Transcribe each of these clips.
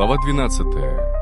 Глава 12.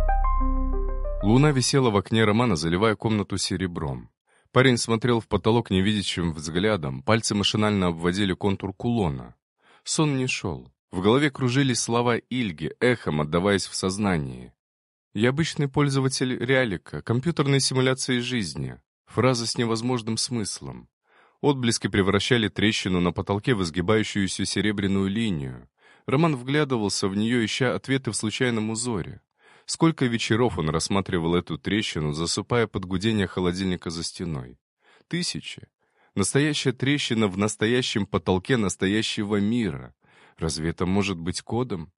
Луна висела в окне Романа, заливая комнату серебром. Парень смотрел в потолок невидящим взглядом, пальцы машинально обводили контур кулона. Сон не шел. В голове кружились слова Ильги, эхом отдаваясь в сознании. «Я обычный пользователь реалика, компьютерной симуляции жизни». Фраза с невозможным смыслом. Отблески превращали трещину на потолке в изгибающуюся серебряную линию. Роман вглядывался в нее, ища ответы в случайном узоре. Сколько вечеров он рассматривал эту трещину, засыпая под гудение холодильника за стеной. Тысячи. Настоящая трещина в настоящем потолке настоящего мира. Разве это может быть кодом?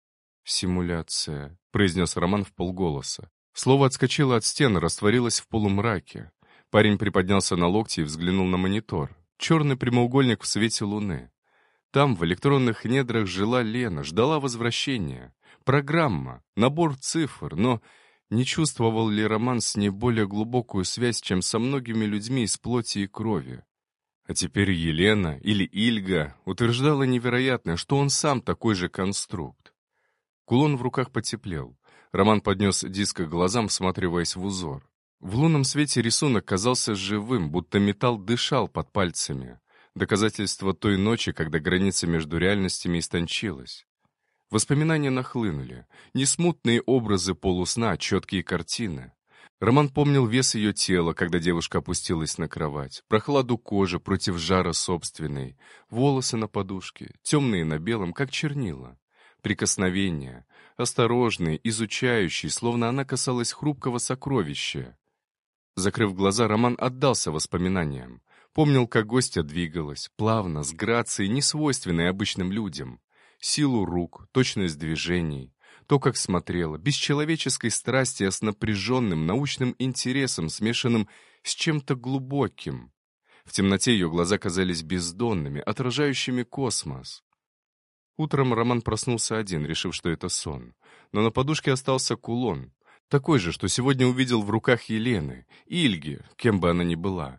«Симуляция», — произнес Роман вполголоса. Слово отскочило от стены, растворилось в полумраке. Парень приподнялся на локти и взглянул на монитор. Черный прямоугольник в свете луны. Там, в электронных недрах, жила Лена, ждала возвращения. Программа, набор цифр, но не чувствовал ли Роман с ней более глубокую связь, чем со многими людьми из плоти и крови? А теперь Елена или Ильга утверждала невероятное, что он сам такой же конструкт. Кулон в руках потеплел. Роман поднес диск к глазам, всматриваясь в узор. В лунном свете рисунок казался живым, будто металл дышал под пальцами. Доказательство той ночи, когда граница между реальностями истончилась. Воспоминания нахлынули. Не смутные образы полусна, а четкие картины. Роман помнил вес ее тела, когда девушка опустилась на кровать, прохладу кожи против жара собственной, волосы на подушке, темные на белом, как чернила. Прикосновения, осторожные, изучающие, словно она касалась хрупкого сокровища. Закрыв глаза, Роман отдался воспоминаниям. Помнил, как гостья двигалась, плавно, с грацией, несвойственной обычным людям. Силу рук, точность движений, то, как смотрела, без человеческой страсти, а с напряженным научным интересом, смешанным с чем-то глубоким. В темноте ее глаза казались бездонными, отражающими космос. Утром Роман проснулся один, решив, что это сон. Но на подушке остался кулон, такой же, что сегодня увидел в руках Елены, Ильги, кем бы она ни была.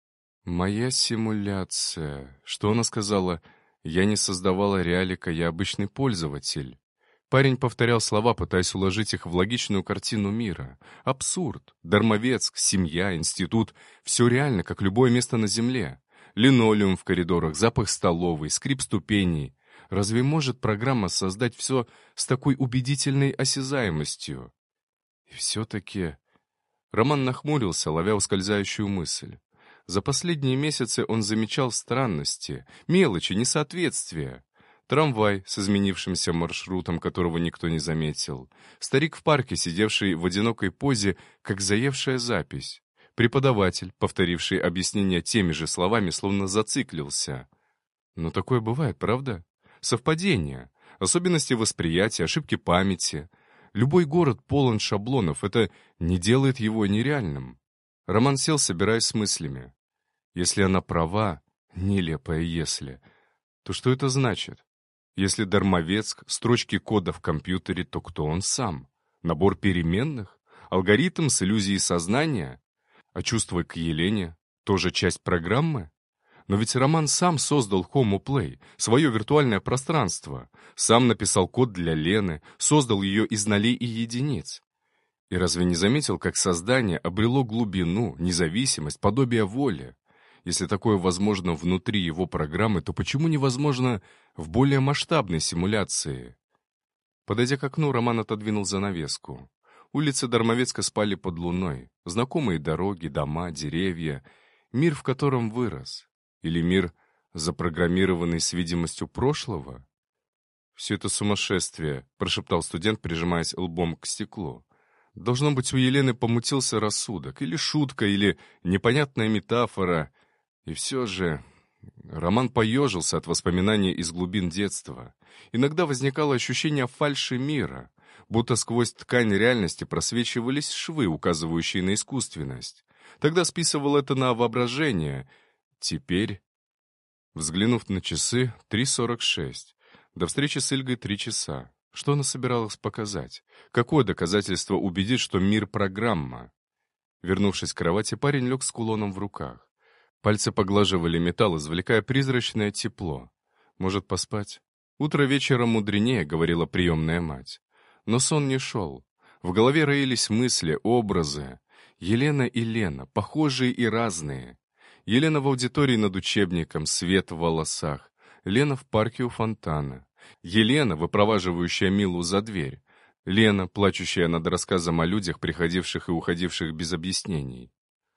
«Моя симуляция». Что она сказала? «Я не создавала реалика, я обычный пользователь». Парень повторял слова, пытаясь уложить их в логичную картину мира. Абсурд. Дармовецк, семья, институт — все реально, как любое место на земле. Линолеум в коридорах, запах столовой, скрип ступеней. Разве может программа создать все с такой убедительной осязаемостью? И все-таки... Роман нахмурился, ловя ускользающую мысль. За последние месяцы он замечал странности, мелочи, несоответствия. Трамвай с изменившимся маршрутом, которого никто не заметил. Старик в парке, сидевший в одинокой позе, как заевшая запись. Преподаватель, повторивший объяснение теми же словами, словно зациклился. Но такое бывает, правда? Совпадения, особенности восприятия, ошибки памяти. Любой город полон шаблонов, это не делает его нереальным. Роман сел, собираясь с мыслями. Если она права, нелепое «если», то что это значит? Если Дармовецк, строчки кода в компьютере, то кто он сам? Набор переменных? Алгоритм с иллюзией сознания? А чувство к Елене тоже часть программы? Но ведь Роман сам создал Homo Play, свое виртуальное пространство, сам написал код для Лены, создал ее из нолей и единиц. И разве не заметил, как создание обрело глубину, независимость, подобие воли? Если такое возможно внутри его программы, то почему невозможно в более масштабной симуляции? Подойдя к окну, Роман отодвинул занавеску. Улицы Дармовецка спали под луной. Знакомые дороги, дома, деревья. Мир, в котором вырос. Или мир, запрограммированный с видимостью прошлого? «Все это сумасшествие», — прошептал студент, прижимаясь лбом к стеклу. Должно быть, у Елены помутился рассудок. Или шутка, или непонятная метафора. И все же... Роман поежился от воспоминаний из глубин детства. Иногда возникало ощущение фальши мира, будто сквозь ткань реальности просвечивались швы, указывающие на искусственность. Тогда списывал это на воображение. Теперь, взглянув на часы, 3:46. До встречи с Ильгой 3 часа. Что она собиралась показать? Какое доказательство убедит, что мир — программа? Вернувшись к кровати, парень лег с кулоном в руках. Пальцы поглаживали металл, извлекая призрачное тепло. Может, поспать? Утро вечера мудренее, говорила приемная мать. Но сон не шел. В голове роились мысли, образы. Елена и Лена, похожие и разные. Елена в аудитории над учебником, свет в волосах. Лена в парке у фонтана. Елена, выпроваживающая Милу за дверь. Лена, плачущая над рассказом о людях, приходивших и уходивших без объяснений.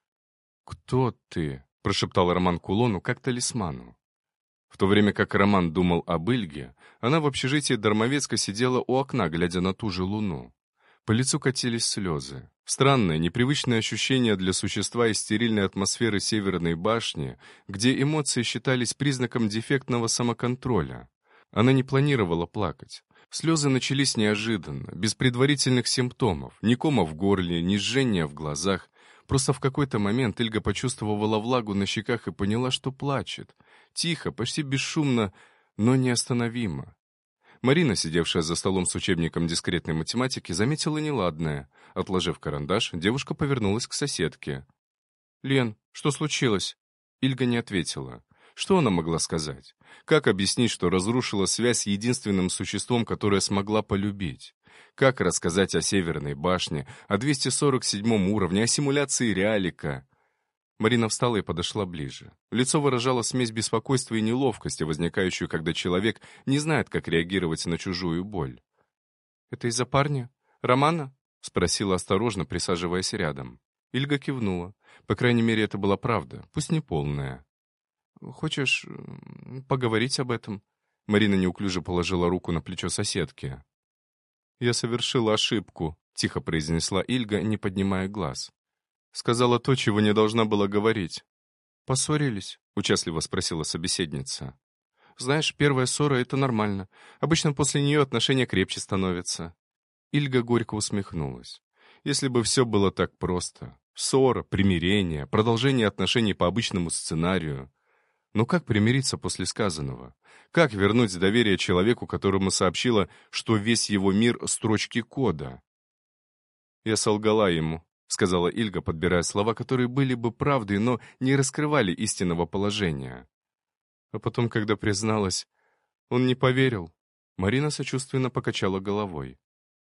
«Кто ты?» — прошептал Роман Кулону как талисману. В то время как Роман думал об Ильге, она в общежитии Дармовецка сидела у окна, глядя на ту же луну. По лицу катились слезы. Странное, непривычное ощущение для существа из стерильной атмосферы Северной башни, где эмоции считались признаком дефектного самоконтроля. Она не планировала плакать. Слезы начались неожиданно, без предварительных симптомов, ни кома в горле, ни жжения в глазах. Просто в какой-то момент Ильга почувствовала влагу на щеках и поняла, что плачет. Тихо, почти бесшумно, но неостановимо. Марина, сидевшая за столом с учебником дискретной математики, заметила неладное. Отложив карандаш, девушка повернулась к соседке. «Лен, что случилось?» Ильга не ответила. Что она могла сказать? Как объяснить, что разрушила связь с единственным существом, которое смогла полюбить? Как рассказать о Северной башне, о 247 уровне, о симуляции реалика? Марина встала и подошла ближе. Лицо выражало смесь беспокойства и неловкости, возникающую, когда человек не знает, как реагировать на чужую боль. «Это из-за парня? Романа?» — спросила осторожно, присаживаясь рядом. Ильга кивнула. По крайней мере, это была правда, пусть не полная. «Хочешь поговорить об этом?» Марина неуклюже положила руку на плечо соседки. «Я совершила ошибку», — тихо произнесла Ильга, не поднимая глаз. «Сказала то, чего не должна была говорить». «Поссорились?» — участливо спросила собеседница. «Знаешь, первая ссора — это нормально. Обычно после нее отношения крепче становятся». Ильга горько усмехнулась. Если бы все было так просто. Ссора, примирение, продолжение отношений по обычному сценарию. Но как примириться после сказанного? Как вернуть доверие человеку, которому сообщила, что весь его мир — строчки кода? «Я солгала ему», — сказала Ильга, подбирая слова, которые были бы правдой, но не раскрывали истинного положения. А потом, когда призналась, он не поверил. Марина сочувственно покачала головой.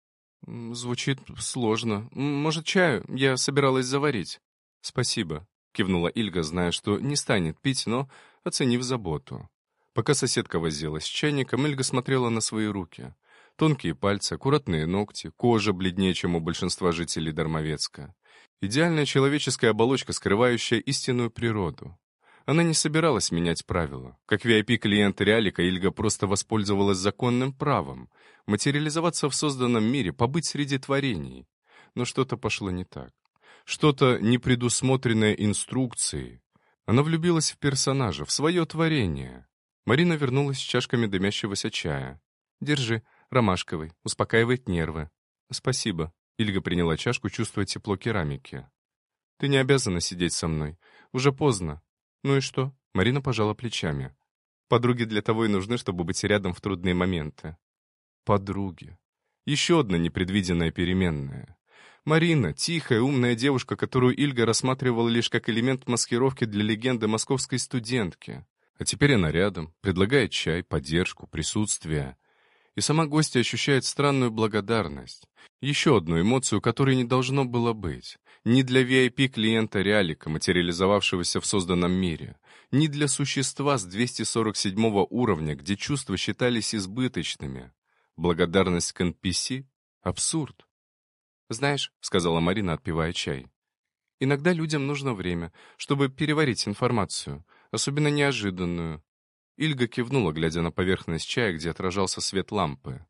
«Звучит сложно. Может, чаю? Я собиралась заварить». «Спасибо», — кивнула Ильга, зная, что не станет пить, но оценив заботу. Пока соседка возилась с чайником, Ильга смотрела на свои руки. Тонкие пальцы, аккуратные ногти, кожа бледнее, чем у большинства жителей Дармовецка. Идеальная человеческая оболочка, скрывающая истинную природу. Она не собиралась менять правила. Как VIP-клиент Реалика, Ильга просто воспользовалась законным правом материализоваться в созданном мире, побыть среди творений. Но что-то пошло не так. Что-то непредусмотренное инструкцией. Она влюбилась в персонажа, в свое творение. Марина вернулась с чашками дымящегося чая. «Держи, ромашковый, успокаивает нервы». «Спасибо». Ильга приняла чашку, чувствуя тепло керамики. «Ты не обязана сидеть со мной. Уже поздно». «Ну и что?» Марина пожала плечами. «Подруги для того и нужны, чтобы быть рядом в трудные моменты». Подруги. Еще одна непредвиденная переменная. Марина, тихая, умная девушка, которую Ильга рассматривала лишь как элемент маскировки для легенды московской студентки. А теперь она рядом, предлагает чай, поддержку, присутствие. И сама гостья ощущает странную благодарность. Еще одну эмоцию, которой не должно было быть. Ни для VIP-клиента Реалика, материализовавшегося в созданном мире, ни для существа с 247 уровня, где чувства считались избыточными. Благодарность к NPC — абсурд. «Знаешь», — сказала Марина, отпивая чай, «иногда людям нужно время, чтобы переварить информацию, особенно неожиданную». Ильга кивнула, глядя на поверхность чая, где отражался свет лампы.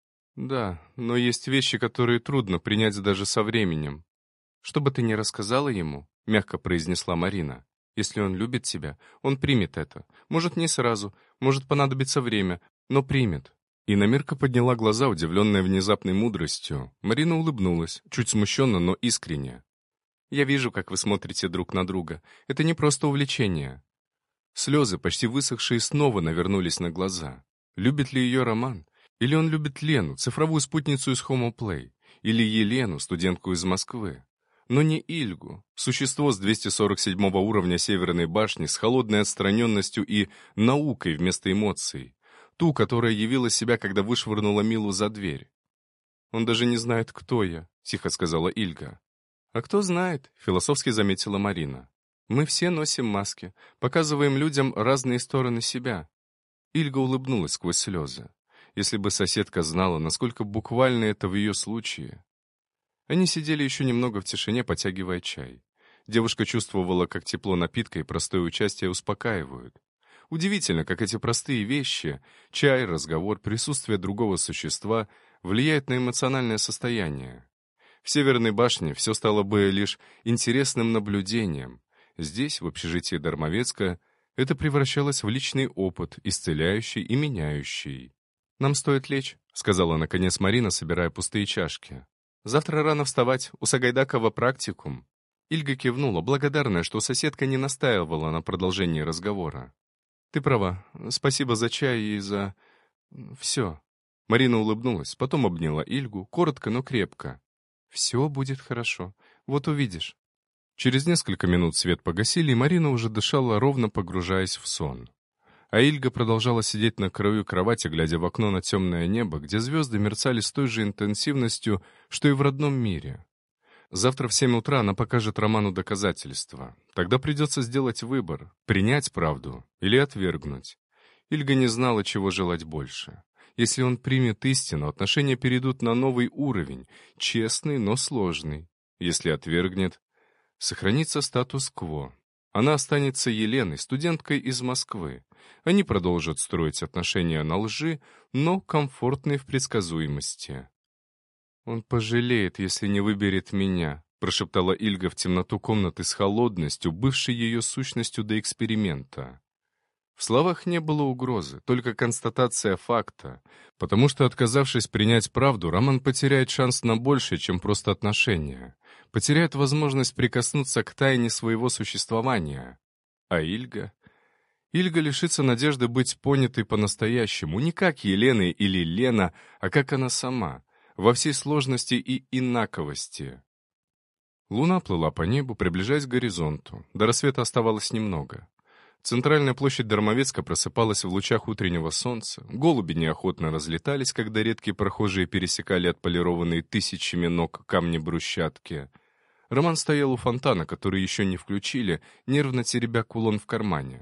«Да, но есть вещи, которые трудно принять даже со временем. Что бы ты ни рассказала ему», — мягко произнесла Марина, «если он любит тебя, он примет это. Может, не сразу, может, понадобится время, но примет». Иномирка подняла глаза, удивленная внезапной мудростью. Марина улыбнулась, чуть смущенно, но искренне. «Я вижу, как вы смотрите друг на друга. Это не просто увлечение». Слезы, почти высохшие, снова навернулись на глаза. Любит ли ее Роман? Или он любит Лену, цифровую спутницу из Homo Play? Или Елену, студентку из Москвы? Но не Ильгу, существо с 247 уровня Северной башни с холодной отстраненностью и наукой вместо эмоций. Ту, которая явила себя, когда вышвырнула Милу за дверь. «Он даже не знает, кто я», — тихо сказала Ильга. «А кто знает», — философски заметила Марина. «Мы все носим маски, показываем людям разные стороны себя». Ильга улыбнулась сквозь слезы. Если бы соседка знала, насколько буквально это в ее случае. Они сидели еще немного в тишине, потягивая чай. Девушка чувствовала, как тепло напитка и простое участие успокаивают. Удивительно, как эти простые вещи — чай, разговор, присутствие другого существа — влияют на эмоциональное состояние. В Северной башне все стало бы лишь интересным наблюдением. Здесь, в общежитии Дармовецка, это превращалось в личный опыт, исцеляющий и меняющий. «Нам стоит лечь», — сказала наконец Марина, собирая пустые чашки. «Завтра рано вставать, у Сагайдакова практикум». Ильга кивнула, благодарная, что соседка не настаивала на продолжении разговора. «Ты права. Спасибо за чай и за... все». Марина улыбнулась, потом обняла Ильгу, коротко, но крепко. «Все будет хорошо. Вот увидишь». Через несколько минут свет погасили, и Марина уже дышала, ровно погружаясь в сон. А Ильга продолжала сидеть на краю кровати, глядя в окно на темное небо, где звезды мерцали с той же интенсивностью, что и в родном мире. Завтра в 7 утра она покажет Роману доказательства. Тогда придется сделать выбор — принять правду или отвергнуть. Ильга не знала, чего желать больше. Если он примет истину, отношения перейдут на новый уровень, честный, но сложный. Если отвергнет, сохранится статус-кво. Она останется Еленой, студенткой из Москвы. Они продолжат строить отношения на лжи, но комфортной в предсказуемости. «Он пожалеет, если не выберет меня», — прошептала Ильга в темноту комнаты с холодностью, бывшей ее сущностью до эксперимента. В словах не было угрозы, только констатация факта, потому что, отказавшись принять правду, Роман потеряет шанс на большее, чем просто отношения, потеряет возможность прикоснуться к тайне своего существования. А Ильга? Ильга лишится надежды быть понятой по-настоящему, не как Елена или Лена, а как она сама, во всей сложности и инаковости. Луна плыла по небу, приближаясь к горизонту. До рассвета оставалось немного. Центральная площадь Дармовецка просыпалась в лучах утреннего солнца. Голуби неохотно разлетались, когда редкие прохожие пересекали отполированные тысячами ног камни брусчатки. Роман стоял у фонтана, который еще не включили, нервно теребя кулон в кармане.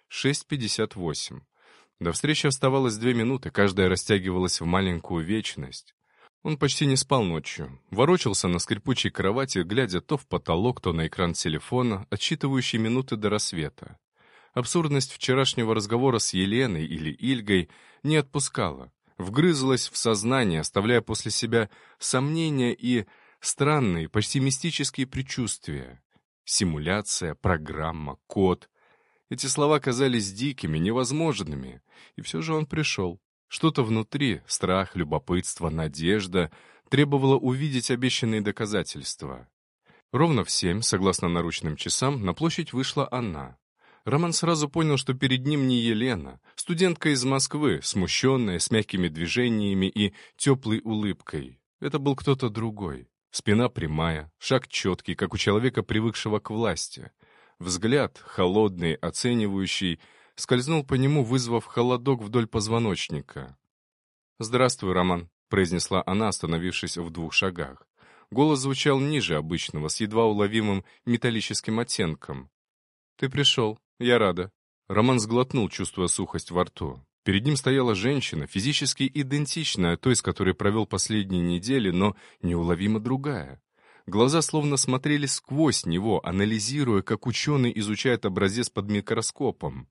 6:58. До встречи оставалось 2 минуты, каждая растягивалась в маленькую вечность. Он почти не спал ночью. Ворочался на скрипучей кровати, глядя то в потолок, то на экран телефона, отсчитывающий минуты до рассвета. Абсурдность вчерашнего разговора с Еленой или Ильгой не отпускала, вгрызлась в сознание, оставляя после себя сомнения и странные, почти мистические предчувствия. Симуляция, программа, код. Эти слова казались дикими, невозможными, и все же он пришел. Что-то внутри, страх, любопытство, надежда, требовало увидеть обещанные доказательства. Ровно в 7, согласно наручным часам, на площадь вышла она. Роман сразу понял, что перед ним не Елена, студентка из Москвы, смущенная, с мягкими движениями и теплой улыбкой. Это был кто-то другой. Спина прямая, шаг четкий, как у человека, привыкшего к власти. Взгляд, холодный, оценивающий, скользнул по нему, вызвав холодок вдоль позвоночника. «Здравствуй, Роман», — произнесла она, остановившись в 2 шагах. Голос звучал ниже обычного, с едва уловимым металлическим оттенком. «Ты пришел. Я рада». Роман сглотнул, чувствуя сухость во рту. Перед ним стояла женщина, физически идентичная той, с которой провел последние недели, но неуловимо другая. Глаза словно смотрели сквозь него, анализируя, как ученый изучает образец под микроскопом.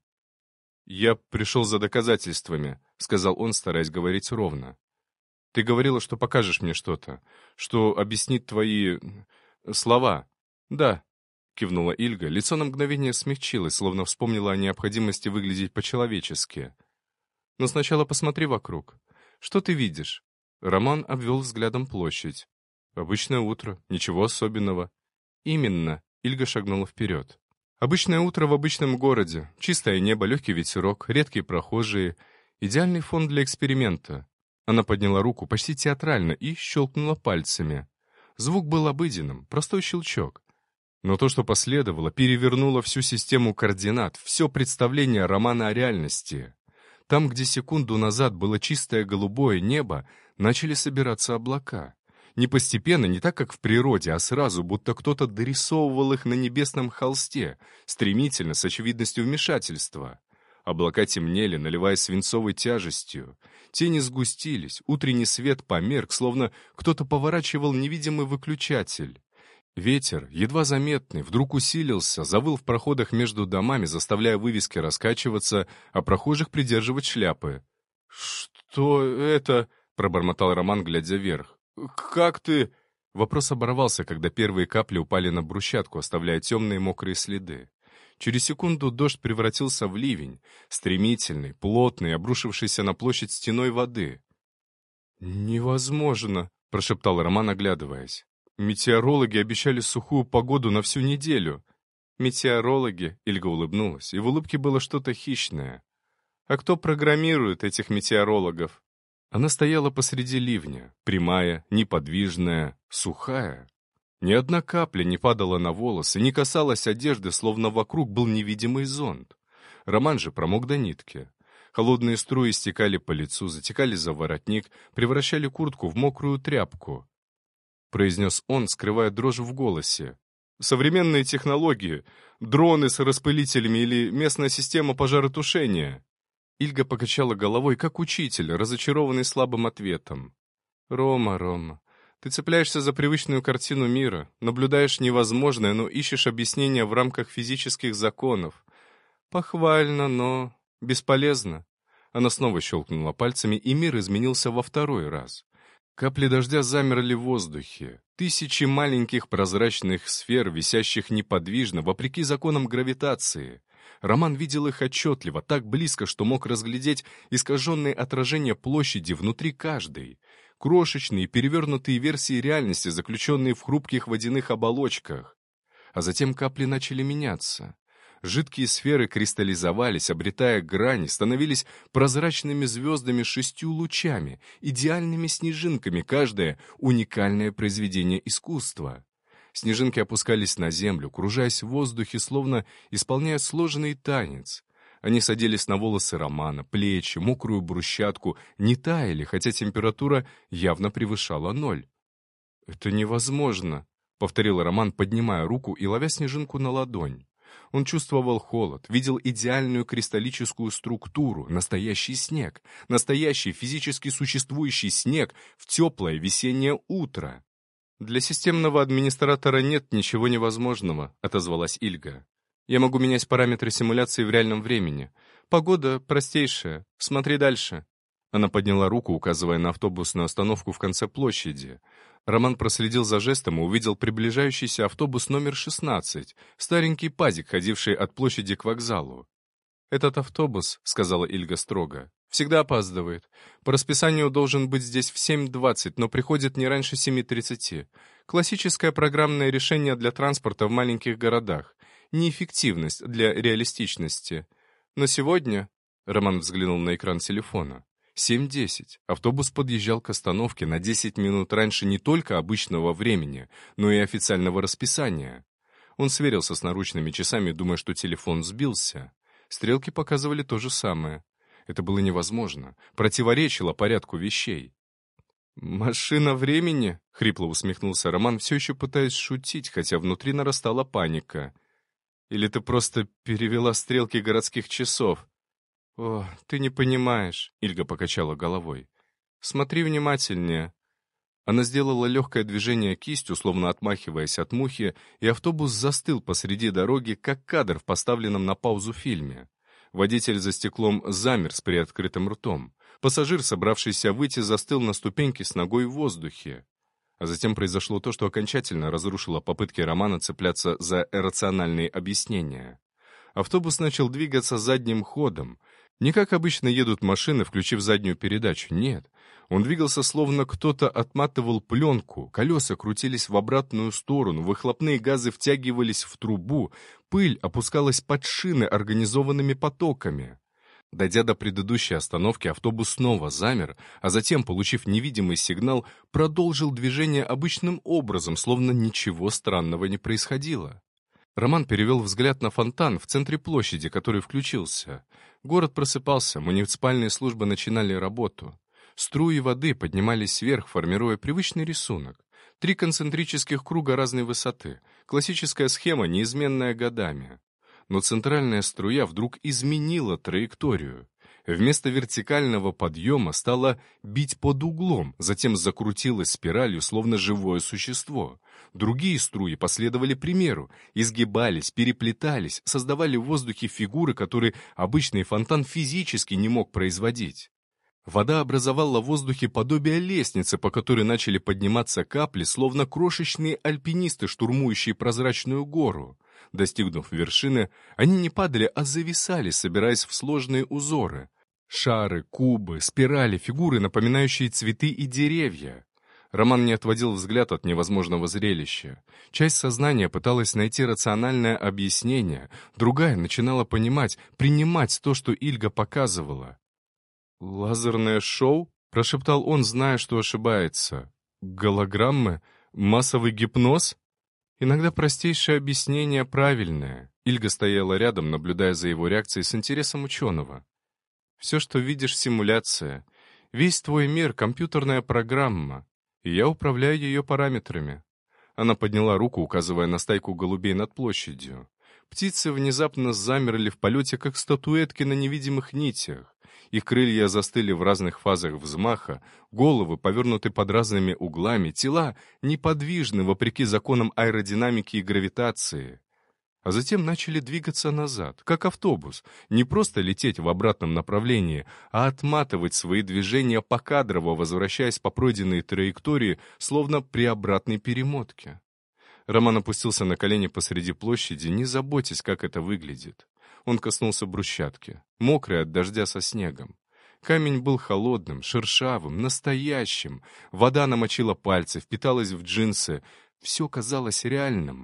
«Я пришел за доказательствами», — сказал он, стараясь говорить ровно. «Ты говорила, что покажешь мне что-то, что объяснит твои... слова». «Да», — кивнула Ильга. Лицо на мгновение смягчилось, словно вспомнила о необходимости выглядеть по-человечески. «Но сначала посмотри вокруг. Что ты видишь?» Роман обвел взглядом площадь. «Обычное утро, ничего особенного». «Именно», — Ильга шагнула вперед. «Обычное утро в обычном городе. Чистое небо, легкий ветерок, редкие прохожие. Идеальный фон для эксперимента». Она подняла руку почти театрально и щелкнула пальцами. Звук был обыденным, простой щелчок. Но то, что последовало, перевернуло всю систему координат, все представление Романа о реальности. Там, где секунду назад было чистое голубое небо, начали собираться облака. Не постепенно, не так, как в природе, а сразу, будто кто-то дорисовывал их на небесном холсте, стремительно, с очевидностью вмешательства. Облака темнели, наливаясь свинцовой тяжестью. Тени сгустились, утренний свет померк, словно кто-то поворачивал невидимый выключатель. Ветер, едва заметный, вдруг усилился, завыл в проходах между домами, заставляя вывески раскачиваться, а прохожих придерживать шляпы. «Что это?» — пробормотал Роман, глядя вверх. «Как ты...» Вопрос оборвался, когда первые капли упали на брусчатку, оставляя темные мокрые следы. Через секунду дождь превратился в ливень, стремительный, плотный, обрушившийся на площадь стеной воды. «Невозможно», — прошептал Роман, оглядываясь. «Метеорологи обещали сухую погоду на всю неделю». «Метеорологи?» — Ильга улыбнулась, и в улыбке было что-то хищное. «А кто программирует этих метеорологов?» Она стояла посреди ливня, прямая, неподвижная, сухая. Ни одна капля не падала на волосы, не касалась одежды, словно вокруг был невидимый зонт. Роман же промок до нитки. Холодные струи стекали по лицу, затекали за воротник, превращали куртку в мокрую тряпку. Произнес он, скрывая дрожь в голосе. «Современные технологии, дроны с распылителями или местная система пожаротушения». Ильга покачала головой, как учитель, разочарованный слабым ответом. «Рома, ты цепляешься за привычную картину мира, наблюдаешь невозможное, но ищешь объяснения в рамках физических законов. Похвально, но бесполезно». Она снова щелкнула пальцами, и мир изменился во второй раз. Капли дождя замерли в воздухе. Тысячи маленьких прозрачных сфер, висящих неподвижно, вопреки законам гравитации. Роман видел их отчетливо, так близко, что мог разглядеть искаженные отражения площади внутри каждой. Крошечные, перевернутые версии реальности, заключенные в хрупких водяных оболочках. А затем капли начали меняться. Жидкие сферы кристаллизовались, обретая грани, становились прозрачными звездами с 6 лучами, идеальными снежинками, каждое уникальное произведение искусства. Снежинки опускались на землю, кружась в воздухе, словно исполняя сложный танец. Они садились на волосы Романа, плечи, мокрую брусчатку, не таяли, хотя температура явно превышала 0. «Это невозможно», — повторил Роман, поднимая руку и ловя снежинку на ладонь. Он чувствовал холод, видел идеальную кристаллическую структуру, настоящий снег, настоящий физически существующий снег в теплое весеннее утро. «Для системного администратора нет ничего невозможного», — отозвалась Ильга. «Я могу менять параметры симуляции в реальном времени. Погода простейшая. Смотри дальше». Она подняла руку, указывая на автобусную остановку в конце площади. Роман проследил за жестом и увидел приближающийся автобус номер 16, старенький пазик, ходивший от площади к вокзалу. «Этот автобус», — сказала Ильга строго, — «всегда опаздывает. По расписанию должен быть здесь в 7:20, но приходит не раньше 7:30. Классическое программное решение для транспорта в маленьких городах. Неэффективность для реалистичности. Но сегодня...» — Роман взглянул на экран телефона. 7:10. Автобус подъезжал к остановке на 10 минут раньше не только обычного времени, но и официального расписания. Он сверился с наручными часами, думая, что телефон сбился. Стрелки показывали то же самое. Это было невозможно, противоречило порядку вещей. «Машина времени?» — хрипло усмехнулся Роман, все еще пытаясь шутить, хотя внутри нарастала паника. «Или ты просто перевела стрелки городских часов?» «О, ты не понимаешь», — Ильга покачала головой. «Смотри внимательнее». Она сделала легкое движение кистью, словно отмахиваясь от мухи, и автобус застыл посреди дороги, как кадр в поставленном на паузу фильме. Водитель за стеклом замер с приоткрытым ртом. Пассажир, собравшийся выйти, застыл на ступеньке с ногой в воздухе. А затем произошло то, что окончательно разрушило попытки Романа цепляться за иррациональные объяснения. Автобус начал двигаться задним ходом. Не как обычно едут машины, включив заднюю передачу, нет. Он двигался, словно кто-то отматывал пленку, колеса крутились в обратную сторону, выхлопные газы втягивались в трубу, пыль опускалась под шины организованными потоками. Дойдя до предыдущей остановки, автобус снова замер, а затем, получив невидимый сигнал, продолжил движение обычным образом, словно ничего странного не происходило. Роман перевел взгляд на фонтан в центре площади, который включился. Город просыпался, муниципальные службы начинали работу. Струи воды поднимались вверх, формируя привычный рисунок. 3 концентрических круга разной высоты. Классическая схема, неизменная годами. Но центральная струя вдруг изменила траекторию. Вместо вертикального подъема стала бить под углом, затем закрутилась спиралью, словно живое существо. Другие струи последовали примеру, изгибались, переплетались, создавали в воздухе фигуры, которые обычный фонтан физически не мог производить. Вода образовала в воздухе подобие лестницы, по которой начали подниматься капли, словно крошечные альпинисты, штурмующие прозрачную гору. Достигнув вершины, они не падали, а зависали, собираясь в сложные узоры. Шары, кубы, спирали, фигуры, напоминающие цветы и деревья. Роман не отводил взгляд от невозможного зрелища. Часть сознания пыталась найти рациональное объяснение, другая начинала понимать, принимать то, что Ильга показывала. «Лазерное шоу?» — прошептал он, зная, что ошибается. «Голограммы? Массовый гипноз?» Иногда простейшее объяснение правильное. Ильга стояла рядом, наблюдая за его реакцией с интересом ученого. «Все, что видишь, симуляция. Весь твой мир — компьютерная программа, и я управляю ее параметрами». Она подняла руку, указывая на стайку голубей над площадью. Птицы внезапно замерли в полете, как статуэтки на невидимых нитях. Их крылья застыли в разных фазах взмаха, головы повернуты под разными углами, тела неподвижны вопреки законам аэродинамики и гравитации. А затем начали двигаться назад, как автобус, не просто лететь в обратном направлении, а отматывать свои движения покадрово, возвращаясь по пройденной траектории, словно при обратной перемотке. Роман опустился на колени посреди площади, не заботясь, как это выглядит. Он коснулся брусчатки, мокрой от дождя со снегом. Камень был холодным, шершавым, настоящим. Вода намочила пальцы, впиталась в джинсы. Все казалось реальным.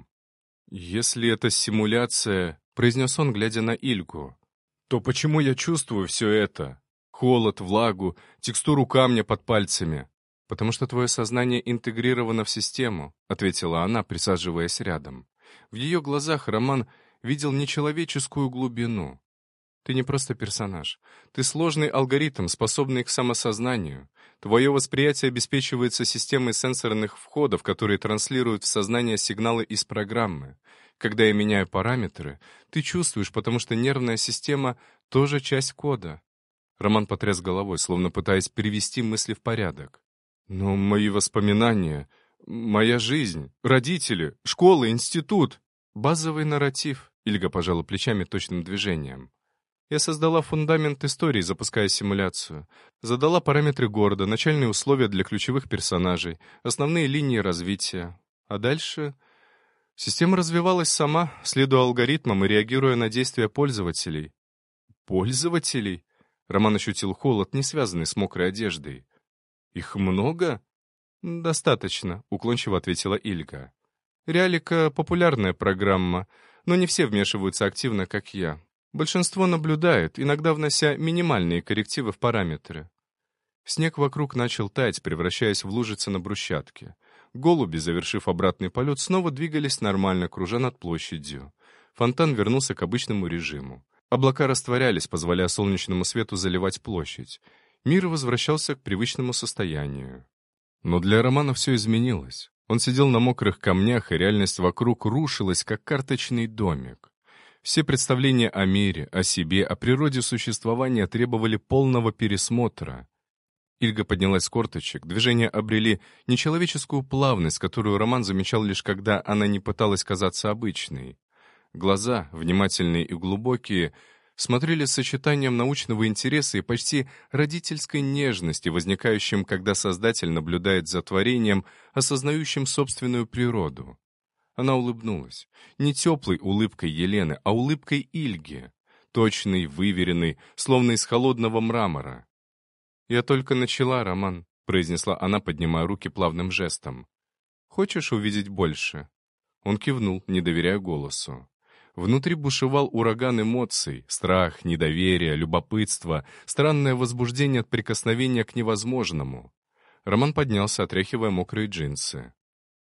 «Если это симуляция», — произнес он, глядя на Ильгу, «то почему я чувствую все это? Холод, влагу, текстуру камня под пальцами». «Потому что твое сознание интегрировано в систему», — ответила она, присаживаясь рядом. В ее глазах Роман видел нечеловеческую глубину. «Ты не просто персонаж. Ты сложный алгоритм, способный к самосознанию. Твое восприятие обеспечивается системой сенсорных входов, которые транслируют в сознание сигналы из программы. Когда я меняю параметры, ты чувствуешь, потому что нервная система — тоже часть кода». Роман потряс головой, словно пытаясь привести мысли в порядок. «Но мои воспоминания, моя жизнь, родители, школа, институт...» «Базовый нарратив», — Ильга пожала плечами точным движением. «Я создала фундамент истории, запуская симуляцию. Задала параметры города, начальные условия для ключевых персонажей, основные линии развития. А дальше...» Система развивалась сама, следуя алгоритмам и реагируя на действия пользователей. «Пользователей?» Роман ощутил холод, не связанный с мокрой одеждой. «Их много?» «Достаточно», — уклончиво ответила Ильга. «Реалика — популярная программа, но не все вмешиваются активно, как я. Большинство наблюдает, иногда внося минимальные коррективы в параметры». Снег вокруг начал таять, превращаясь в лужицы на брусчатке. Голуби, завершив обратный полет, снова двигались нормально, кружа над площадью. Фонтан вернулся к обычному режиму. Облака растворялись, позволяя солнечному свету заливать площадь. Мир возвращался к привычному состоянию. Но для Романа все изменилось. Он сидел на мокрых камнях, и реальность вокруг рушилась, как карточный домик. Все представления о мире, о себе, о природе существования требовали полного пересмотра. Ильга поднялась с корточек, движения обрели нечеловеческую плавность, которую Роман замечал лишь когда она не пыталась казаться обычной. Глаза, внимательные и глубокие, смотрели с сочетанием научного интереса и почти родительской нежности, возникающим, когда создатель наблюдает за творением, осознающим собственную природу. Она улыбнулась. Не теплой улыбкой Елены, а улыбкой Ильги. Точной, выверенной, словно из холодного мрамора. «Я только начала, Роман», — произнесла она, поднимая руки плавным жестом. «Хочешь увидеть больше?» Он кивнул, не доверяя голосу. Внутри бушевал ураган эмоций, страх, недоверие, любопытство, странное возбуждение от прикосновения к невозможному. Роман поднялся, отряхивая мокрые джинсы.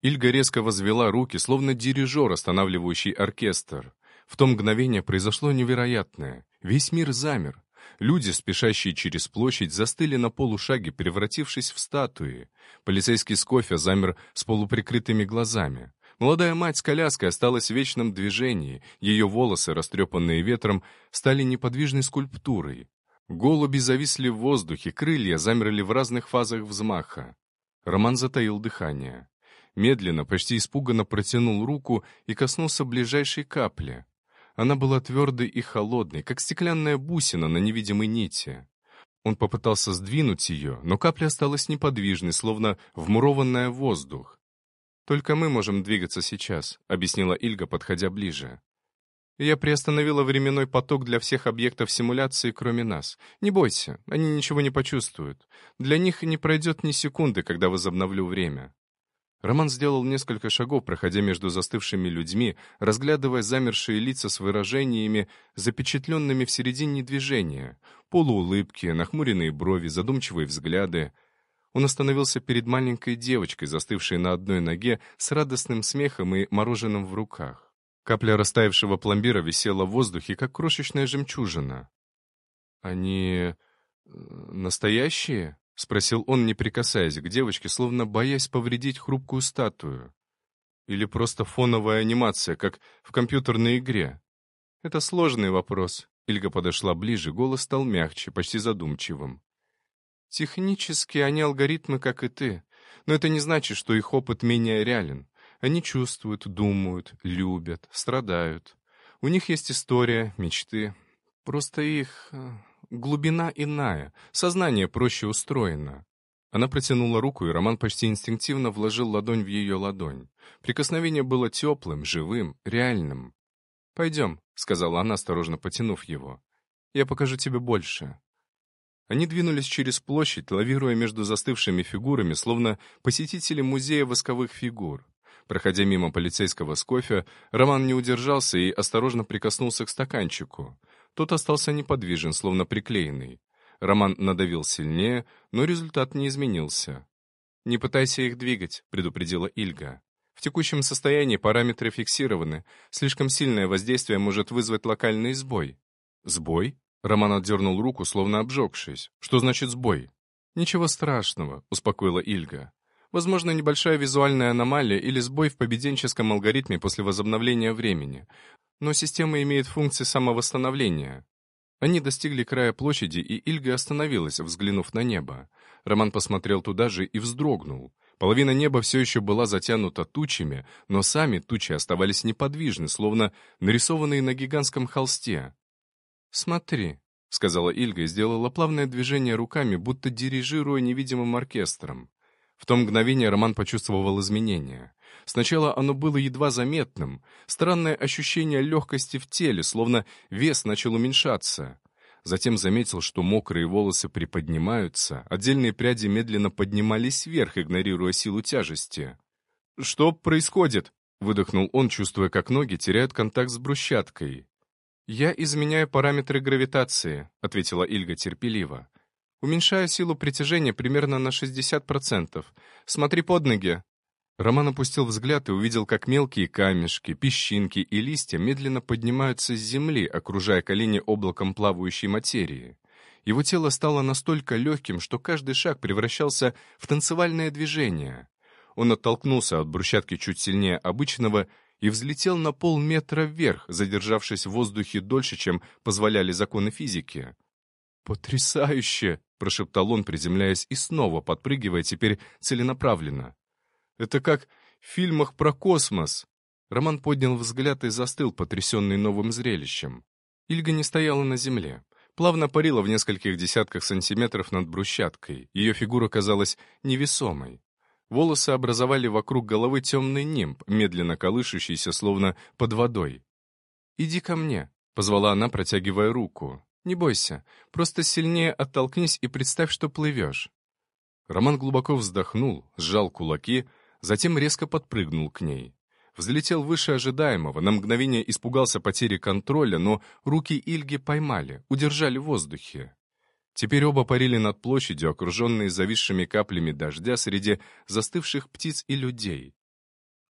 Ильга резко возвела руки, словно дирижер, останавливающий оркестр. В то мгновение произошло невероятное. Весь мир замер. Люди, спешащие через площадь, застыли на полушаге, превратившись в статуи. Полицейский с кофе замер с полуприкрытыми глазами. Молодая мать с коляской осталась в вечном движении. Ее волосы, растрепанные ветром, стали неподвижной скульптурой. Голуби зависли в воздухе, крылья замерли в разных фазах взмаха. Роман затаил дыхание. Медленно, почти испуганно протянул руку и коснулся ближайшей капли. Она была твердой и холодной, как стеклянная бусина на невидимой нити. Он попытался сдвинуть ее, но капля осталась неподвижной, словно вмурованная в воздух. «Только мы можем двигаться сейчас», — объяснила Ильга, подходя ближе. «Я приостановила временной поток для всех объектов симуляции, кроме нас. Не бойся, они ничего не почувствуют. Для них не пройдет ни секунды, когда возобновлю время». Роман сделал несколько шагов, проходя между застывшими людьми, разглядывая замершие лица с выражениями, запечатленными в середине движения, полуулыбки, нахмуренные брови, задумчивые взгляды. Он остановился перед маленькой девочкой, застывшей на одной ноге, с радостным смехом и мороженым в руках. Капля растаявшего пломбира висела в воздухе, как крошечная жемчужина. «Они настоящие?» — спросил он, не прикасаясь к девочке, словно боясь повредить хрупкую статую. «Или просто фоновая анимация, как в компьютерной игре?» «Это сложный вопрос». Ильга подошла ближе, голос стал мягче, почти задумчивым. «Технически они алгоритмы, как и ты, но это не значит, что их опыт менее реален. Они чувствуют, думают, любят, страдают. У них есть история, мечты. Просто их глубина иная, сознание проще устроено». Она протянула руку, и Роман почти инстинктивно вложил ладонь в ее ладонь. Прикосновение было теплым, живым, реальным. «Пойдем», — сказала она, осторожно потянув его. «Я покажу тебе больше». Они двинулись через площадь, лавируя между застывшими фигурами, словно посетители музея восковых фигур. Проходя мимо полицейского с кофе, Роман не удержался и осторожно прикоснулся к стаканчику. Тот остался неподвижен, словно приклеенный. Роман надавил сильнее, но результат не изменился. «Не пытайся их двигать», — предупредила Ильга. «В текущем состоянии параметры фиксированы. Слишком сильное воздействие может вызвать локальный сбой». «Сбой?» — Роман отдернул руку, словно обжегшись. «Что значит сбой?» «Ничего страшного», — успокоила Ильга. «Возможно, небольшая визуальная аномалия или сбой в поведенческом алгоритме после возобновления времени. Но система имеет функции самовосстановления». Они достигли края площади, и Ильга остановилась, взглянув на небо. Роман посмотрел туда же и вздрогнул. Половина неба все еще была затянута тучами, но сами тучи оставались неподвижны, словно нарисованные на гигантском холсте. «Смотри», — сказала Ильга и сделала плавное движение руками, будто дирижируя невидимым оркестром. В то мгновение Роман почувствовал изменения. Сначала оно было едва заметным, странное ощущение легкости в теле, словно вес начал уменьшаться. Затем заметил, что мокрые волосы приподнимаются, отдельные пряди медленно поднимались вверх, игнорируя силу тяжести. «Что происходит?» — выдохнул он, чувствуя, как ноги теряют контакт с брусчаткой. «Я изменяю параметры гравитации», — ответила Ильга терпеливо. «Уменьшаю силу притяжения примерно на 60%. Смотри под ноги». Роман опустил взгляд и увидел, как мелкие камешки, песчинки и листья медленно поднимаются с земли, окружая колени облаком плавающей материи. Его тело стало настолько легким, что каждый шаг превращался в танцевальное движение. Он оттолкнулся от брусчатки чуть сильнее обычного и взлетел на полметра вверх, задержавшись в воздухе дольше, чем позволяли законы физики. «Потрясающе!» — прошептал он, приземляясь и снова подпрыгивая, теперь целенаправленно. «Это как в фильмах про космос!» Роман поднял взгляд и застыл, потрясенный новым зрелищем. Ильга не стояла на земле. Плавно парила в нескольких десятках сантиметров над брусчаткой. Ее фигура казалась невесомой. Волосы образовали вокруг головы темный нимб, медленно колышущийся, словно под водой. «Иди ко мне», — позвала она, протягивая руку. «Не бойся, просто сильнее оттолкнись и представь, что плывешь». Роман глубоко вздохнул, сжал кулаки, затем резко подпрыгнул к ней. Взлетел выше ожидаемого, на мгновение испугался потери контроля, но руки Ильги поймали, удержали в воздухе. Теперь оба парили над площадью, окруженные зависшими каплями дождя среди застывших птиц и людей.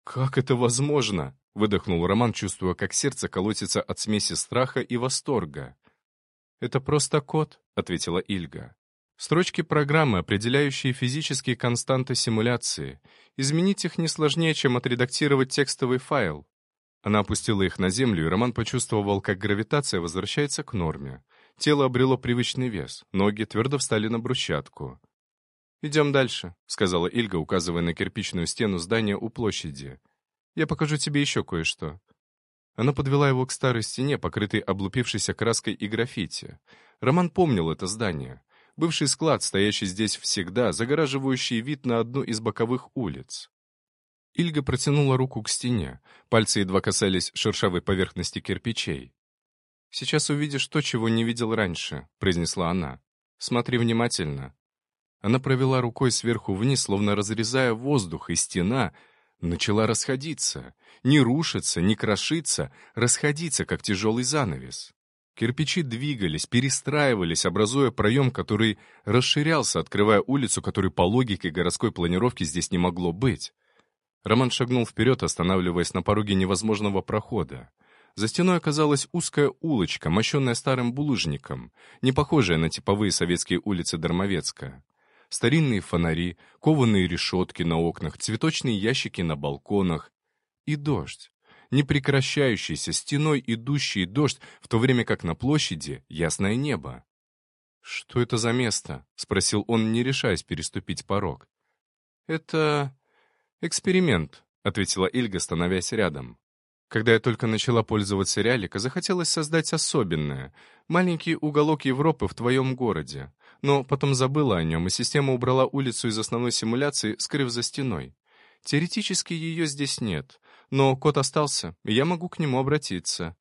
«Как это возможно?» — выдохнул Роман, чувствуя, как сердце колотится от смеси страха и восторга. «Это просто код», — ответила Ильга. «Строчки программы, определяющие физические константы симуляции. Изменить их не сложнее, чем отредактировать текстовый файл». Она опустила их на землю, и Роман почувствовал, как гравитация возвращается к норме. Тело обрело привычный вес, ноги твердо встали на брусчатку. «Идем дальше», — сказала Ильга, указывая на кирпичную стену здания у площади. «Я покажу тебе еще кое-что». Она подвела его к старой стене, покрытой облупившейся краской и граффити. Роман помнил это здание. Бывший склад, стоящий здесь всегда, загораживающий вид на одну из боковых улиц. Ильга протянула руку к стене. Пальцы едва касались шершавой поверхности кирпичей. «Сейчас увидишь то, чего не видел раньше», — произнесла она. «Смотри внимательно». Она провела рукой сверху вниз, словно разрезая воздух, и стена начала расходиться. Не рушиться, не крошиться, расходиться, как тяжелый занавес. Кирпичи двигались, перестраивались, образуя проем, который расширялся, открывая улицу, которой по логике городской планировки здесь не могло быть. Роман шагнул вперед, останавливаясь на пороге невозможного прохода. За стеной оказалась узкая улочка, мощенная старым булыжником, не похожая на типовые советские улицы Дармовецка. Старинные фонари, кованые решетки на окнах, цветочные ящики на балконах. И дождь. Непрекращающийся, стеной идущий дождь, в то время как на площади ясное небо. «Что это за место?» — спросил он, не решаясь переступить порог. «Это эксперимент», — ответила Ильга, становясь рядом. «Когда я только начала пользоваться Реалика, захотелось создать особенное, маленький уголок Европы в твоем городе. Но потом забыла о нем, и система убрала улицу из основной симуляции, скрыв за стеной. Теоретически ее здесь нет, но код остался, и я могу к нему обратиться».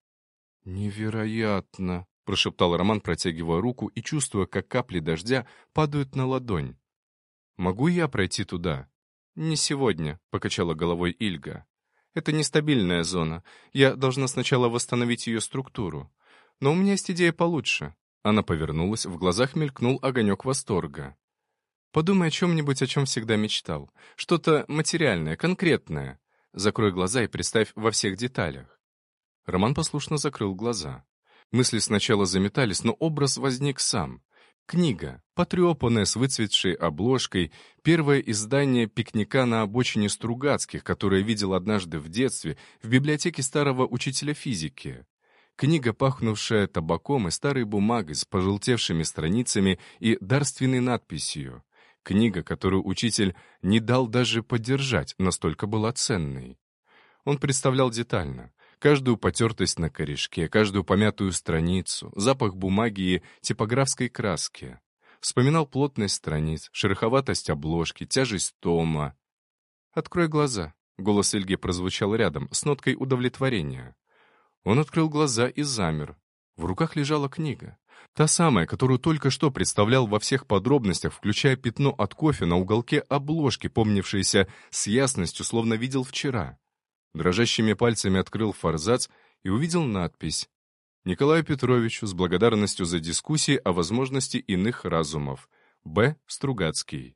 «Невероятно», — прошептал Роман, протягивая руку и чувствуя, как капли дождя падают на ладонь. «Могу я пройти туда?» «Не сегодня», — покачала головой Ильга. «Это нестабильная зона. Я должна сначала восстановить ее структуру. Но у меня есть идея получше». Она повернулась, в глазах мелькнул огонек восторга. «Подумай о чем-нибудь, о чем всегда мечтал. Что-то материальное, конкретное. Закрой глаза и представь во всех деталях». Роман послушно закрыл глаза. Мысли сначала заметались, но образ возник сам. Книга, потрепанная, с выцветшей обложкой, первое издание «Пикника на обочине Стругацких», которое видел однажды в детстве в библиотеке старого учителя физики. Книга, пахнувшая табаком и старой бумагой с пожелтевшими страницами и дарственной надписью. Книга, которую учитель не дал даже подержать, настолько была ценной. Он представлял детально. Каждую потертость на корешке, каждую помятую страницу, запах бумаги и типографской краски. Вспоминал плотность страниц, шероховатость обложки, тяжесть тома. «Открой глаза», — голос Ильги прозвучал рядом, с ноткой удовлетворения. Он открыл глаза и замер. В руках лежала книга. Та самая, которую только что представлял во всех подробностях, включая пятно от кофе на уголке обложки, помнившееся с ясностью, словно видел вчера. Дрожащими пальцами открыл форзац и увидел надпись: «Николаю Петровичу с благодарностью за дискуссии о возможности иных разумов. Б. Стругацкий».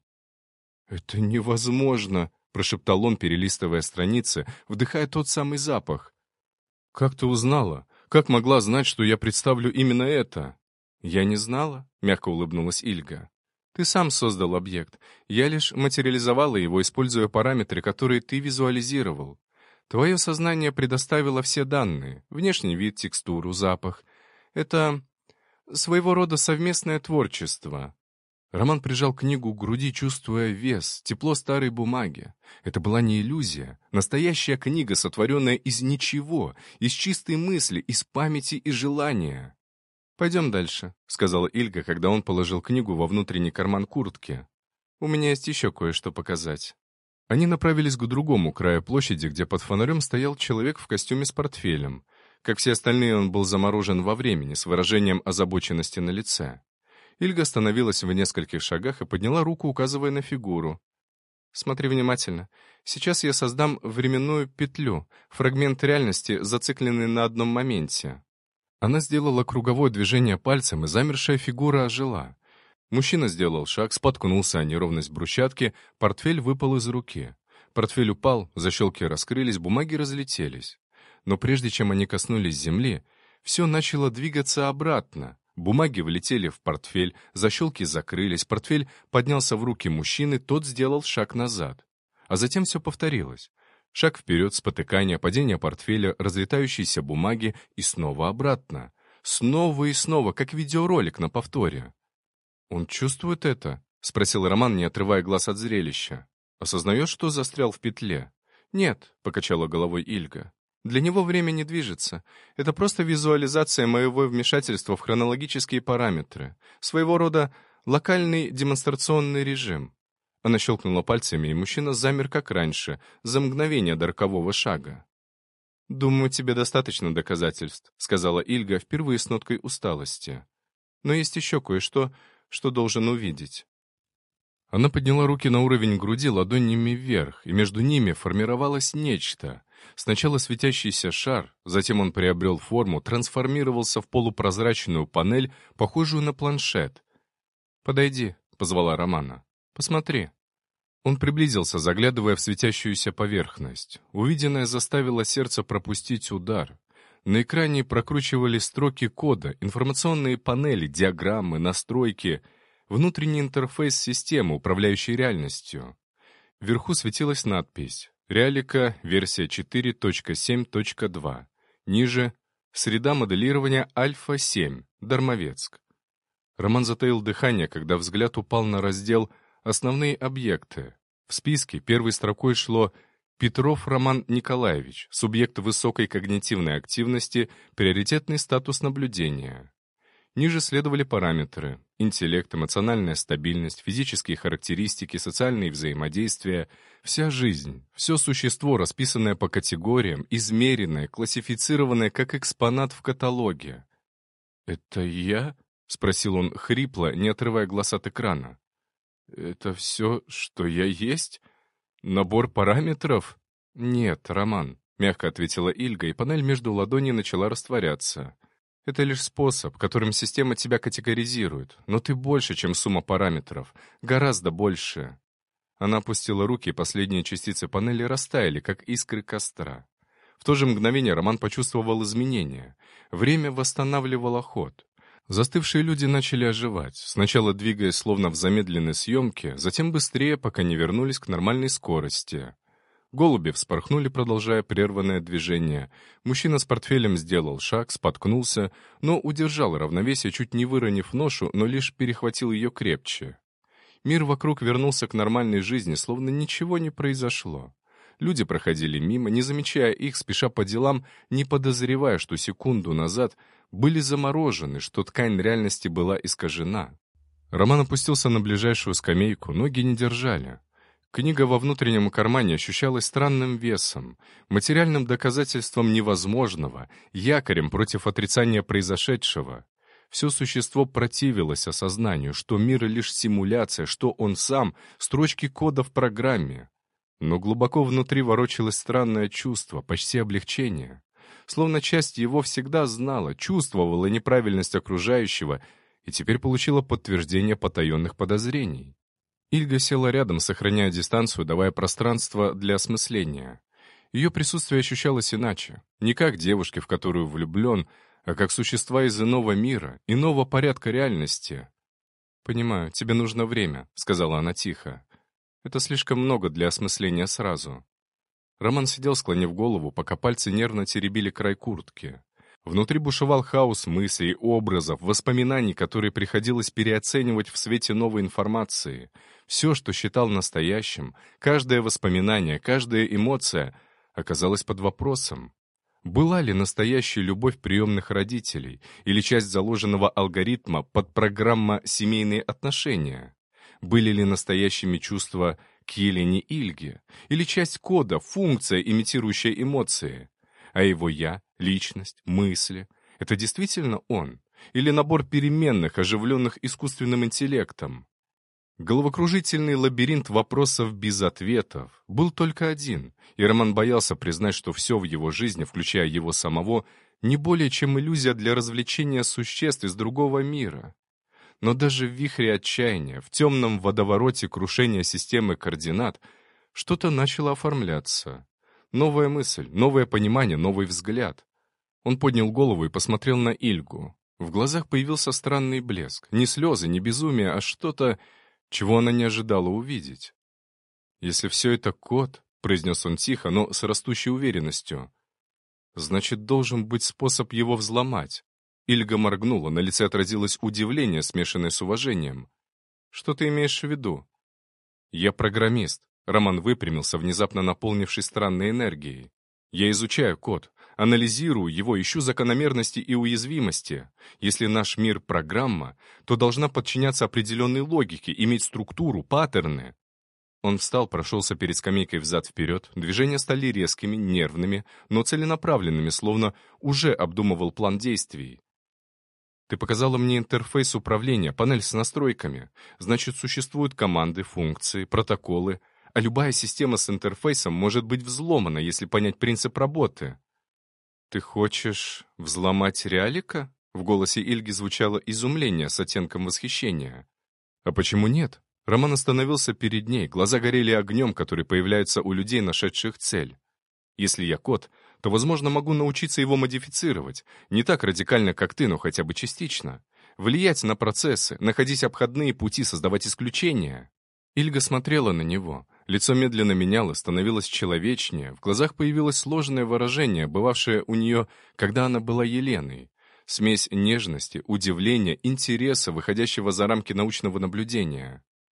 «Это невозможно», — прошептал он, перелистывая страницы, вдыхая тот самый запах. «Как ты узнала? Как могла знать, что я представлю именно это?» «Я не знала», — мягко улыбнулась Ильга. «Ты сам создал объект. Я лишь материализовала его, используя параметры, которые ты визуализировал. Твое сознание предоставило все данные — внешний вид, текстуру, запах. Это своего рода совместное творчество». Роман прижал книгу к груди, чувствуя вес, тепло старой бумаги. Это была не иллюзия. Настоящая книга, сотворенная из ничего, из чистой мысли, из памяти и желания. «Пойдем дальше», — сказала Ильга, когда он положил книгу во внутренний карман куртки. «У меня есть еще кое-что показать». Они направились к другому краю площади, где под фонарем стоял человек в костюме с портфелем. Как все остальные, он был заморожен во времени, с выражением озабоченности на лице. Ильга остановилась в нескольких шагах и подняла руку, указывая на фигуру. «Смотри внимательно. Сейчас я создам временную петлю, фрагмент реальности, зацикленный на одном моменте». Она сделала круговое движение пальцем, и замершая фигура ожила. Мужчина сделал шаг, споткнулся о неровность брусчатки, портфель выпал из руки. Портфель упал, защелки раскрылись, бумаги разлетелись. Но прежде чем они коснулись земли, все начало двигаться обратно. Бумаги влетели в портфель, защелки закрылись, портфель поднялся в руки мужчины, тот сделал шаг назад. А затем все повторилось. Шаг вперед, спотыкание, падение портфеля, разлетающиеся бумаги и снова обратно. Снова и снова, как видеоролик на повторе. «Он чувствует это?» — спросил Роман, не отрывая глаз от зрелища. «Осознает, что застрял в петле?» «Нет», — покачала головой Ильга. «Для него время не движется. Это просто визуализация моего вмешательства в хронологические параметры. Своего рода локальный демонстрационный режим». Она щелкнула пальцами, и мужчина замер, как раньше, за мгновение до рокового шага. «Думаю, тебе достаточно доказательств», — сказала Ильга впервые с ноткой усталости. «Но есть еще кое-что, что должен увидеть». Она подняла руки на уровень груди ладонями вверх, и между ними формировалось нечто. Сначала светящийся шар, затем он приобрел форму, трансформировался в полупрозрачную панель, похожую на планшет. «Подойди», — позвала Романа. «Посмотри». Он приблизился, заглядывая в светящуюся поверхность. Увиденное заставило сердце пропустить удар. На экране прокручивали строки кода, информационные панели, диаграммы, настройки, внутренний интерфейс системы, управляющей реальностью. Вверху светилась надпись «Реалика, версия 4.7.2». Ниже «Среда моделирования Альфа-7, Дармовецк». Роман затаил дыхание, когда взгляд упал на раздел «Основные объекты». В списке первой строкой шло «Петров Роман Николаевич, субъект высокой когнитивной активности, приоритетный статус наблюдения». Ниже следовали параметры: интеллект, эмоциональная стабильность, физические характеристики, социальные взаимодействия, вся жизнь, все существо, расписанное по категориям, измеренное, классифицированное как экспонат в каталоге. «Это я?» — спросил он хрипло, не отрывая глаз от экрана. «Это все, что я есть? Набор параметров?» «Нет, Роман», — мягко ответила Ильга, и панель между ладоней начала растворяться. «Это лишь способ, которым система тебя категоризирует, но ты больше, чем сумма параметров, гораздо больше». Она опустила руки, и последние частицы панели растаяли, как искры костра. В то же мгновение Роман почувствовал изменения. Время восстанавливало ход. Застывшие люди начали оживать, сначала двигаясь словно в замедленной съемке, затем быстрее, пока не вернулись к нормальной скорости. Голуби вспорхнули, продолжая прерванное движение. Мужчина с портфелем сделал шаг, споткнулся, но удержал равновесие, чуть не выронив ношу, но лишь перехватил ее крепче. Мир вокруг вернулся к нормальной жизни, словно ничего не произошло. Люди проходили мимо, не замечая их, спеша по делам, не подозревая, что секунду назад были заморожены, что ткань реальности была искажена. Роман опустился на ближайшую скамейку, ноги не держали. Книга во внутреннем кармане ощущалась странным весом, материальным доказательством невозможного, якорем против отрицания произошедшего. Все существо противилось осознанию, что мир лишь симуляция, что он сам — строчки кода в программе. Но глубоко внутри ворочалось странное чувство, почти облегчение. Словно часть его всегда знала, чувствовала неправильность окружающего и теперь получила подтверждение потаенных подозрений. Ильга села рядом, сохраняя дистанцию, давая пространство для осмысления. Ее присутствие ощущалось иначе. Не как девушки, в которую влюблен, а как существа из иного мира, иного порядка реальности. «Понимаю, тебе нужно время», — сказала она тихо. «Это слишком много для осмысления сразу». Роман сидел, склонив голову, пока пальцы нервно теребили край куртки. Внутри бушевал хаос мыслей, образов, воспоминаний, которые приходилось переоценивать в свете новой информации. Все, что считал настоящим, каждое воспоминание, каждая эмоция оказалось под вопросом. Была ли настоящая любовь приемных родителей или часть заложенного алгоритма под программа «Семейные отношения»? Были ли настоящими чувства к Елене Ильге или часть кода, функция, имитирующая эмоции? А его «я», личность, мысли — это действительно он? Или набор переменных, оживленных искусственным интеллектом? Головокружительный лабиринт вопросов без ответов был только один, и Роман боялся признать, что все в его жизни, включая его самого, не более чем иллюзия для развлечения существ из другого мира. Но даже в вихре отчаяния, в темном водовороте крушения системы координат, Что-то начало оформляться. Новая мысль, новое понимание, новый взгляд. Он поднял голову и посмотрел на Ильгу. В глазах появился странный блеск. Не слезы, не безумие, а что-то, чего она не ожидала увидеть. «Если все это код», — произнес он тихо, но с растущей уверенностью, «значит, должен быть способ его взломать». Ильга моргнула, на лице отразилось удивление, смешанное с уважением. «Что ты имеешь в виду?» «Я программист». Роман выпрямился, внезапно наполнившись странной энергией. «Я изучаю код, анализирую его, ищу закономерности и уязвимости. Если наш мир — программа, то должна подчиняться определенной логике, иметь структуру, паттерны». Он встал, прошелся перед скамейкой взад-вперед. Движения стали резкими, нервными, но целенаправленными, словно уже обдумывал план действий. «Ты показала мне интерфейс управления, панель с настройками. Значит, существуют команды, функции, протоколы, а любая система с интерфейсом может быть взломана, если понять принцип работы». «Ты хочешь взломать Реалика?» В голосе Ильги звучало изумление с оттенком восхищения. «А почему нет?» Роман остановился перед ней, глаза горели огнем, который появляется у людей, нашедших цель. «Если я кот, то, возможно, могу научиться его модифицировать. Не так радикально, как ты, но хотя бы частично. Влиять на процессы, находить обходные пути, создавать исключения». Ильга смотрела на него. Лицо медленно менялось, становилось человечнее. В глазах появилось сложное выражение, бывавшее у нее, когда она была Еленой. Смесь нежности, удивления, интереса, выходящего за рамки научного наблюдения.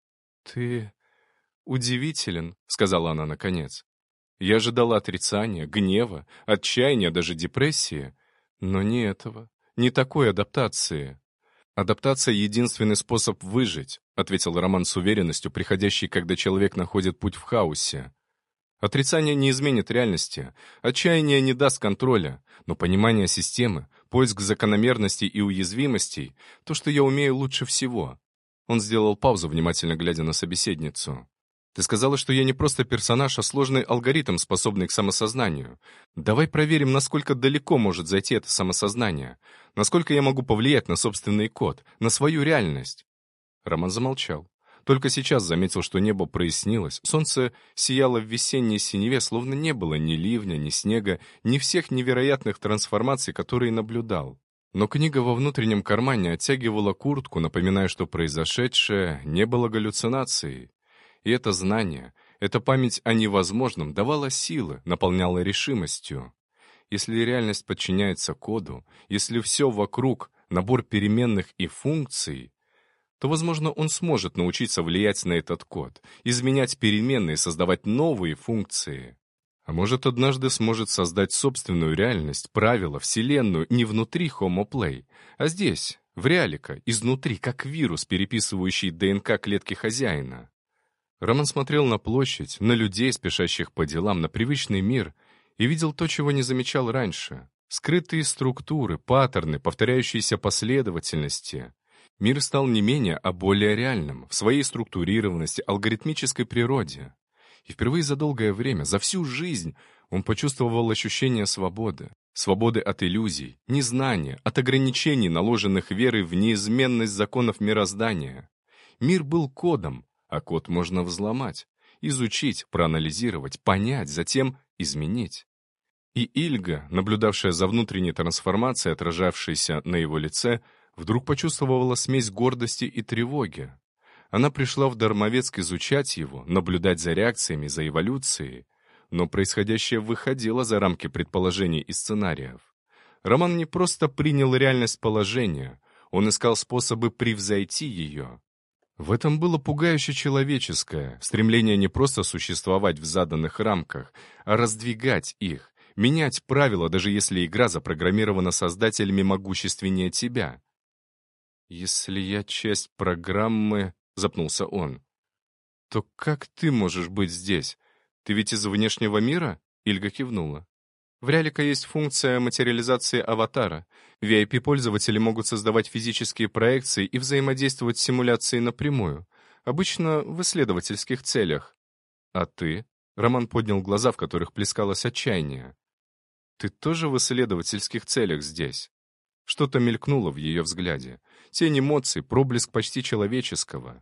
«Ты удивителен», — сказала она наконец. «Я ожидала отрицания, гнева, отчаяния, даже депрессии, но не этого, не такой адаптации». «Адаптация — единственный способ выжить», — ответил Роман с уверенностью, приходящей, когда человек находит путь в хаосе. «Отрицание не изменит реальности, отчаяние не даст контроля, но понимание системы, поиск закономерностей и уязвимостей — то, что я умею лучше всего». Он сделал паузу, внимательно глядя на собеседницу. «Ты сказала, что я не просто персонаж, а сложный алгоритм, способный к самосознанию. Давай проверим, насколько далеко может зайти это самосознание, насколько я могу повлиять на собственный код, на свою реальность». Роман замолчал. Только сейчас заметил, что небо прояснилось, солнце сияло в весенней синеве, словно не было ни ливня, ни снега, ни всех невероятных трансформаций, которые наблюдал. Но книга во внутреннем кармане оттягивала куртку, напоминая, что произошедшее не было галлюцинацией. И это знание, эта память о невозможном давала силы, наполняла решимостью. Если реальность подчиняется коду, если все вокруг — набор переменных и функций, то, возможно, он сможет научиться влиять на этот код, изменять переменные, создавать новые функции. А может, однажды сможет создать собственную реальность, правила, вселенную не внутри Homo Play, а здесь, в Реалика, изнутри, как вирус, переписывающий ДНК клетки хозяина. Роман смотрел на площадь, на людей, спешащих по делам, на привычный мир, и видел то, чего не замечал раньше. Скрытые структуры, паттерны, повторяющиеся последовательности. Мир стал не менее, а более реальным, в своей структурированности, алгоритмической природе. И впервые за долгое время, за всю жизнь, он почувствовал ощущение свободы. Свободы от иллюзий, незнания, от ограничений, наложенных верой в неизменность законов мироздания. Мир был кодом, а код можно взломать, изучить, проанализировать, понять, затем изменить. И Ильга, наблюдавшая за внутренней трансформацией, отражавшейся на его лице, вдруг почувствовала смесь гордости и тревоги. Она пришла в Дармовецк изучать его, наблюдать за реакциями, за эволюцией, но происходящее выходило за рамки предположений и сценариев. Роман не просто принял реальность положения, он искал способы превзойти ее. В этом было пугающе человеческое, стремление не просто существовать в заданных рамках, а раздвигать их, менять правила, даже если игра запрограммирована создателями могущественнее тебя. «Если я часть программы», — запнулся он, — «то как ты можешь быть здесь? Ты ведь из внешнего мира?» — Ильга кивнула. В Реалика есть функция материализации аватара. VIP-пользователи могут создавать физические проекции и взаимодействовать с симуляцией напрямую, обычно в исследовательских целях. «А ты?» — Роман поднял глаза, в которых плескалось отчаяние. «Ты тоже в исследовательских целях здесь?» Что-то мелькнуло в ее взгляде. Тень эмоций, проблеск почти человеческого.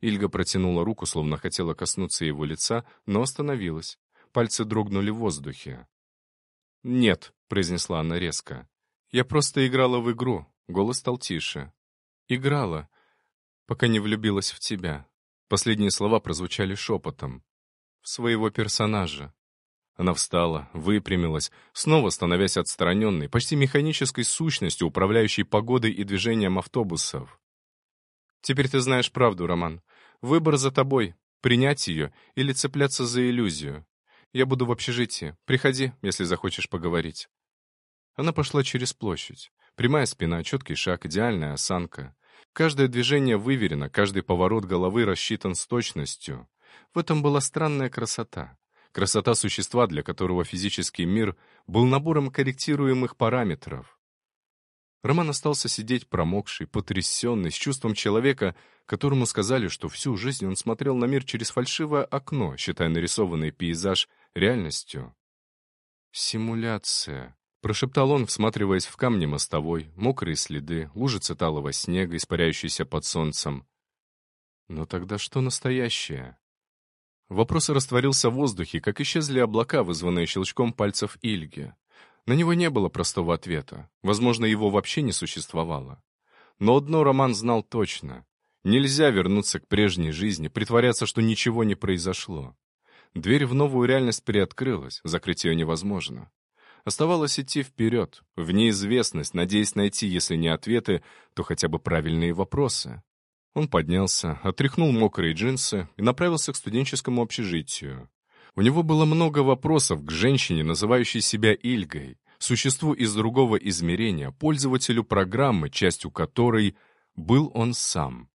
Ильга протянула руку, словно хотела коснуться его лица, но остановилась. Пальцы дрогнули в воздухе. «Нет», — произнесла она резко. «Я просто играла в игру». Голос стал тише. «Играла, пока не влюбилась в тебя». Последние слова прозвучали шепотом. «В своего персонажа». Она встала, выпрямилась, снова становясь отстраненной, почти механической сущностью, управляющей погодой и движением автобусов. «Теперь ты знаешь правду, Роман. Выбор за тобой. Принять ее или цепляться за иллюзию. Я буду в общежитии. Приходи, если захочешь поговорить». Она пошла через площадь. Прямая спина, четкий шаг, идеальная осанка. Каждое движение выверено, каждый поворот головы рассчитан с точностью. В этом была странная красота. Красота существа, для которого физический мир был набором корректируемых параметров. Роман остался сидеть промокший, потрясенный, с чувством человека, которому сказали, что всю жизнь он смотрел на мир через фальшивое окно, считая нарисованный пейзаж реальностью. «Симуляция», — прошептал он, всматриваясь в камни мостовой, мокрые следы, лужицы талого снега, испаряющиеся под солнцем. Но тогда что настоящее? Вопрос растворился в воздухе, как исчезли облака, вызванные щелчком пальцев Ильги. На него не было простого ответа. Возможно, его вообще не существовало. Но одно Роман знал точно. Нельзя вернуться к прежней жизни, притворяться, что ничего не произошло. Дверь в новую реальность приоткрылась, закрыть ее невозможно. Оставалось идти вперед, в неизвестность, надеясь найти, если не ответы, то хотя бы правильные вопросы. Он поднялся, отряхнул мокрые джинсы и направился к студенческому общежитию. У него было много вопросов к женщине, называющей себя Ильгой, существу из другого измерения, пользователю программы, частью которой был он сам.